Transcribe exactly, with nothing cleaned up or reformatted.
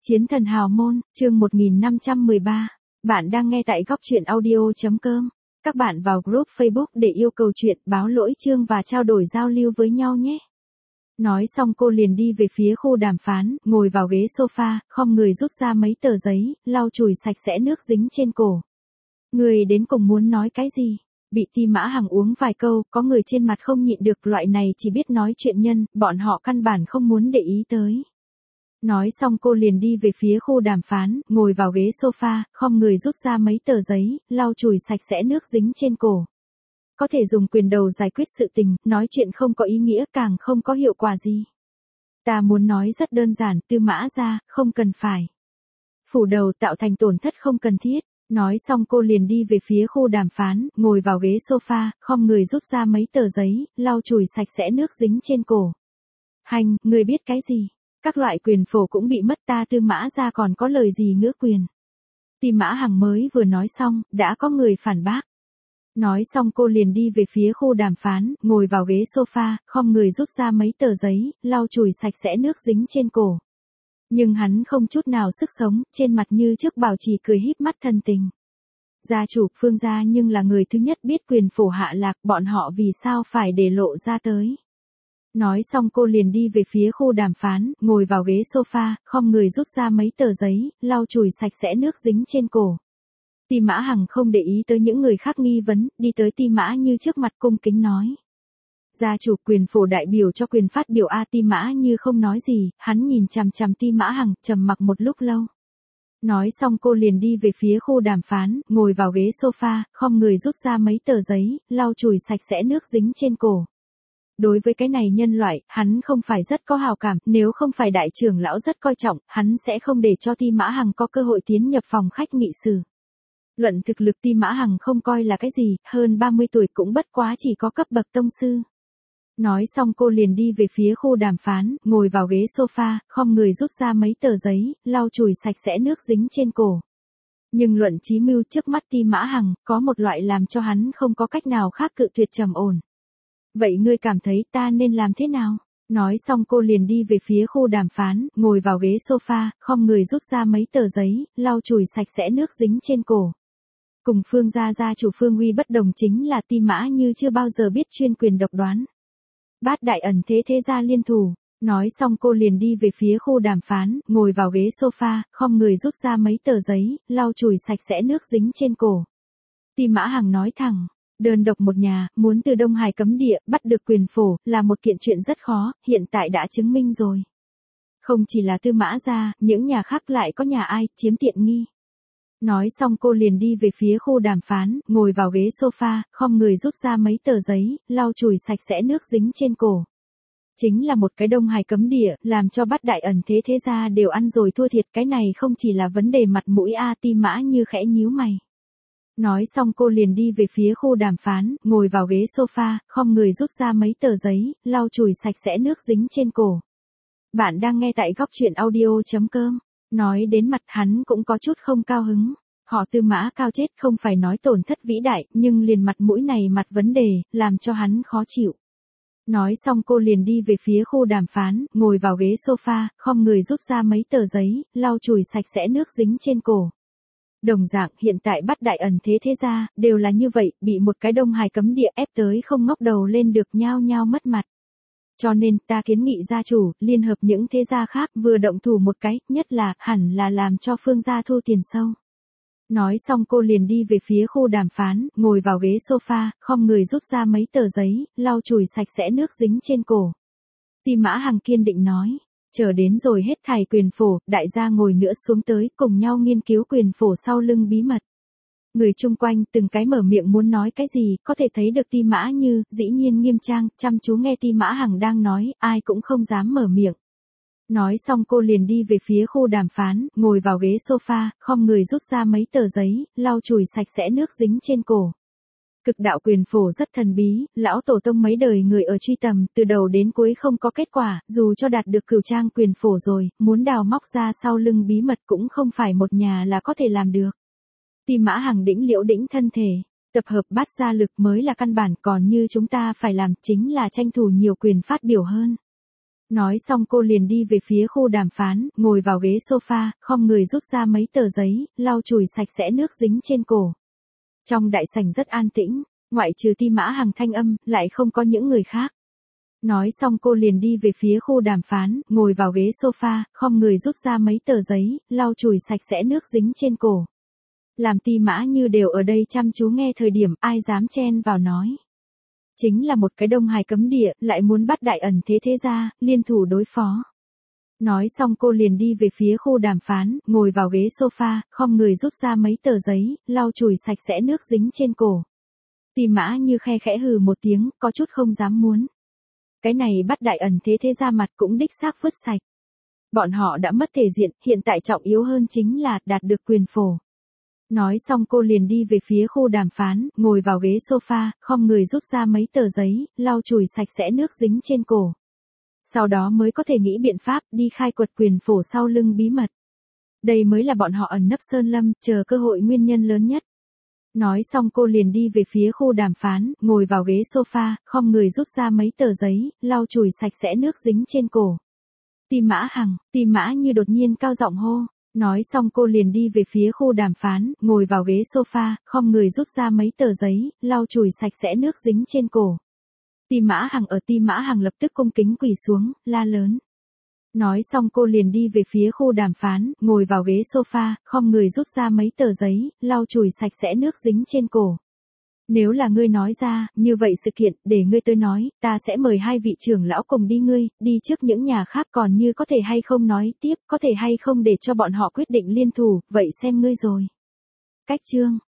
Chiến thần hào môn, chương một nghìn năm trăm mười ba. Bạn đang nghe tại góc truyện audio.com. Các bạn vào group Facebook để yêu cầu chuyện, báo lỗi chương và trao đổi giao lưu với nhau nhé. Nói xong cô liền đi về phía khu đàm phán, ngồi vào ghế sofa, khom người rút ra mấy tờ giấy, lau chùi sạch sẽ nước dính trên cổ. Người đến cùng muốn nói cái gì? Bị Ti Mã Hằng uống vài câu, có người trên mặt không nhịn được, loại này chỉ biết nói chuyện nhân, bọn họ căn bản không muốn để ý tới. Nói xong cô liền đi về phía khu đàm phán, ngồi vào ghế sofa, khom người rút ra mấy tờ giấy, lau chùi sạch sẽ nước dính trên cổ. Có thể dùng quyền đầu giải quyết sự tình, nói chuyện không có ý nghĩa, càng không có hiệu quả gì. Ta muốn nói rất đơn giản, Tư Mã gia, không cần phải phủ đầu tạo thành tổn thất không cần thiết. Nói xong cô liền đi về phía khu đàm phán, ngồi vào ghế sofa, khom người rút ra mấy tờ giấy, lau chùi sạch sẽ nước dính trên cổ. Hành, người biết cái gì? Các loại quyền phổ cũng bị mất, ta Tư Mã gia còn có lời gì ngữ quyền? Ti Mã Hằng mới vừa nói xong, đã có người phản bác. Nói xong cô liền đi về phía khu đàm phán, ngồi vào ghế sofa, khom người rút ra mấy tờ giấy, lau chùi sạch sẽ nước dính trên cổ. Nhưng hắn không chút nào sức sống, trên mặt như trước bảo trì cười híp mắt thân tình. Gia chủ Phương gia nhưng là người thứ nhất biết quyền phổ hạ lạc, bọn họ vì sao phải để lộ ra tới. Nói xong cô liền đi về phía khu đàm phán, ngồi vào ghế sofa, khom người rút ra mấy tờ giấy, lau chùi sạch sẽ nước dính trên cổ. Ti Mã Hằng không để ý tới những người khác nghi vấn, đi tới Ti Mã Như trước mặt cung kính nói. Gia chủ quyền phổ đại biểu cho quyền phát biểu a. Ti Mã Như không nói gì, hắn nhìn chằm chằm Ti Mã Hằng, trầm mặc một lúc lâu. Nói xong cô liền đi về phía khu đàm phán, ngồi vào ghế sofa, khom người rút ra mấy tờ giấy, lau chùi sạch sẽ nước dính trên cổ. Đối với cái này nhân loại, hắn không phải rất có hào cảm, nếu không phải đại trưởng lão rất coi trọng, hắn sẽ không để cho Ti Mã Hằng có cơ hội tiến nhập phòng khách nghị sự. Luận thực lực Ti Mã Hằng không coi là cái gì, hơn ba mươi tuổi cũng bất quá chỉ có cấp bậc tông sư. Nói xong cô liền đi về phía khu đàm phán, ngồi vào ghế sofa, khom người rút ra mấy tờ giấy, lau chùi sạch sẽ nước dính trên cổ. Nhưng luận chí mưu trước mắt Ti Mã Hằng, có một loại làm cho hắn không có cách nào khác cự tuyệt trầm ổn. Vậy ngươi cảm thấy ta nên làm thế nào? Nói xong cô liền đi về phía khu đàm phán, ngồi vào ghế sofa, khom người rút ra mấy tờ giấy, lau chùi sạch sẽ nước dính trên cổ. Cùng Phương gia gia chủ Phương Uy bất đồng chính là Ti Mã Như chưa bao giờ biết chuyên quyền độc đoán. Bát đại ẩn thế thế gia liên thủ. Nói xong cô liền đi về phía khu đàm phán, ngồi vào ghế sofa, khom người rút ra mấy tờ giấy, lau chùi sạch sẽ nước dính trên cổ. Ti Mã Hằng nói thẳng. Đơn độc một nhà, muốn từ Đông Hải cấm địa, bắt được quyền phổ, là một kiện chuyện rất khó, hiện tại đã chứng minh rồi. Không chỉ là Tư Mã gia, những nhà khác lại có nhà ai, chiếm tiện nghi. Nói xong cô liền đi về phía khu đàm phán, ngồi vào ghế sofa, khom người rút ra mấy tờ giấy, lau chùi sạch sẽ nước dính trên cổ. Chính là một cái Đông Hải cấm địa, làm cho bát đại ẩn thế thế gia đều ăn rồi thua thiệt, cái này không chỉ là vấn đề mặt mũi a. Ti Mã Như khẽ nhíu mày. Nói xong cô liền đi về phía khu đàm phán, ngồi vào ghế sofa, khom người rút ra mấy tờ giấy, lau chùi sạch sẽ nước dính trên cổ. Bạn đang nghe tại góc truyện audio.com. Nói đến mặt hắn cũng có chút không cao hứng. Họ Tư Mã cao chết không phải nói tổn thất vĩ đại, nhưng liền mặt mũi này mặt vấn đề, làm cho hắn khó chịu. Nói xong cô liền đi về phía khu đàm phán, ngồi vào ghế sofa, khom người rút ra mấy tờ giấy, lau chùi sạch sẽ nước dính trên cổ. Đồng dạng hiện tại bát đại ẩn thế thế gia, đều là như vậy, bị một cái Đông Hải cấm địa ép tới không ngóc đầu lên được, nhao nhao mất mặt. Cho nên ta kiến nghị gia chủ, liên hợp những thế gia khác vừa động thủ một cái, nhất là, hẳn là làm cho Phương gia thu tiền sâu. Nói xong cô liền đi về phía khu đàm phán, ngồi vào ghế sofa, khom người rút ra mấy tờ giấy, lau chùi sạch sẽ nước dính trên cổ. Ti Mã Hằng kiên định nói. Chờ đến rồi hết thảy quyền phổ, đại gia ngồi nữa xuống tới, cùng nhau nghiên cứu quyền phổ sau lưng bí mật. Người chung quanh từng cái mở miệng muốn nói cái gì, có thể thấy được Ti Mã Như, dĩ nhiên nghiêm trang, chăm chú nghe Ti Mã Hằng đang nói, ai cũng không dám mở miệng. Nói xong cô liền đi về phía khu đàm phán, ngồi vào ghế sofa, khom người rút ra mấy tờ giấy, lau chùi sạch sẽ nước dính trên cổ. Cực đạo quyền phổ rất thần bí, lão tổ tông mấy đời người ở truy tầm, từ đầu đến cuối không có kết quả, dù cho đạt được cửu trang quyền phổ rồi, muốn đào móc ra sau lưng bí mật cũng không phải một nhà là có thể làm được. Ti Mã Hằng đĩnh liễu đĩnh thân thể, tập hợp bát gia lực mới là căn bản, còn như chúng ta phải làm chính là tranh thủ nhiều quyền phát biểu hơn. Nói xong cô liền đi về phía khu đàm phán, ngồi vào ghế sofa, khom người rút ra mấy tờ giấy, lau chùi sạch sẽ nước dính trên cổ. Trong đại sảnh rất an tĩnh, ngoại trừ Ti Mã Hằng thanh âm, lại không có những người khác. Nói xong cô liền đi về phía khu đàm phán, ngồi vào ghế sofa, khom người rút ra mấy tờ giấy, lau chùi sạch sẽ nước dính trên cổ. Làm Ti Mã Như đều ở đây chăm chú nghe thời điểm ai dám chen vào nói. Chính là một cái Đông Hải cấm địa, lại muốn bắt đại ẩn thế thế gia, liên thủ đối phó. Nói xong cô liền đi về phía khu đàm phán, ngồi vào ghế sofa, khom người rút ra mấy tờ giấy, lau chùi sạch sẽ nước dính trên cổ. Ti Mã Như khe khẽ hừ một tiếng, có chút không dám muốn. Cái này bắt đại ẩn thế thế gia mặt cũng đích xác vứt sạch. Bọn họ đã mất thể diện, hiện tại trọng yếu hơn chính là đạt được quyền phổ. Nói xong cô liền đi về phía khu đàm phán, ngồi vào ghế sofa, khom người rút ra mấy tờ giấy, lau chùi sạch sẽ nước dính trên cổ. Sau đó mới có thể nghĩ biện pháp đi khai quật quyền phổ sau lưng bí mật. Đây mới là bọn họ ẩn nấp sơn lâm, chờ cơ hội nguyên nhân lớn nhất. Nói xong cô liền đi về phía khu đàm phán, ngồi vào ghế sofa, khom người rút ra mấy tờ giấy, lau chùi sạch sẽ nước dính trên cổ. Ti Mã Hằng, Ti Mã Như đột nhiên cao giọng hô. Nói xong cô liền đi về phía khu đàm phán, ngồi vào ghế sofa, khom người rút ra mấy tờ giấy, lau chùi sạch sẽ nước dính trên cổ. Ti Mã Hằng ở Ti Mã Hằng lập tức cung kính quỳ xuống, la lớn. Nói xong cô liền đi về phía khu đàm phán, ngồi vào ghế sofa, khom người rút ra mấy tờ giấy, lau chùi sạch sẽ nước dính trên cổ. Nếu là ngươi nói ra, như vậy sự kiện, để ngươi tới nói, ta sẽ mời hai vị trưởng lão cùng đi ngươi, đi trước những nhà khác còn như có thể hay không nói tiếp, có thể hay không để cho bọn họ quyết định liên thủ, vậy xem ngươi rồi. Cách chương